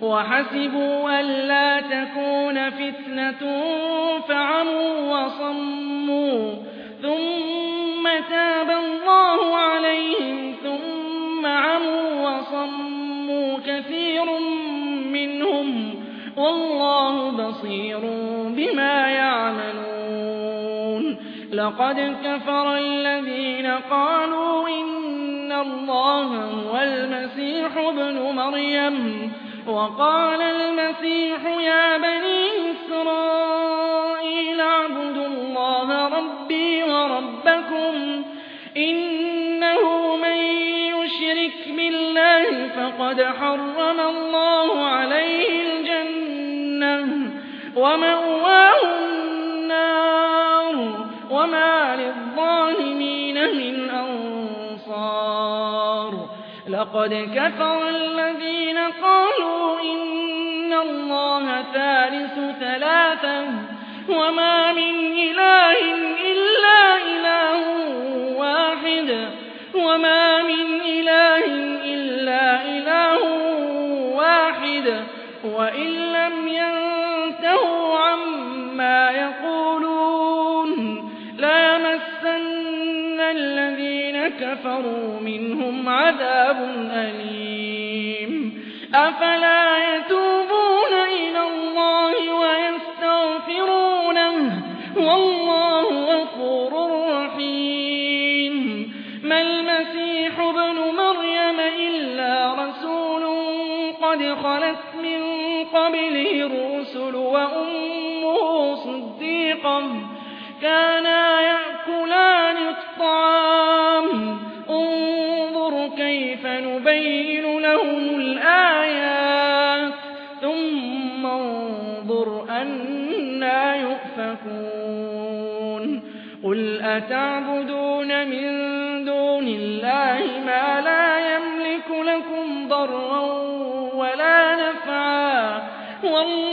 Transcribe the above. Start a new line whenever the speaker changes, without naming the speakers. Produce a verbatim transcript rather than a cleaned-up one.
وحسبوا ألا تكون فتنة فعموا وصموا ثم تاب الله عليهم ثم عموا وصموا كثير منهم والله بصير بما يعملون. لقد كفر الذين قالوا إن الله هو المسيح ابن مريم وقال المسيح يا بني إسرائيل اعبدوا الله ربي وربكم إنه من يشرك بالله فقد حرم الله عليه الجنة ومأواه النار وما للظالمين من أنصار. لقد كفر الذين قالوا إن الله ثالث ثلاثة وما من إله إلا إله واحد وما من إله إلا إله واحد وإن لم ينتهوا عما يقولون ليمسن الذين كفروا منهم عذاب أليم. أفلا يتوبون إلى الله ويستغفرونه والله غفور رحيم. ما المسيح ابن مريم إلا رسول قد خلت من قبله الرسل وأمه صديقة كانا يأكلان الطعام انظر كيف نبين لهم الآيات ثم انظر أنى يؤفكون. قل أتعبدون من دون الله ما لا يملك لكم ضرا ولا نفعا والله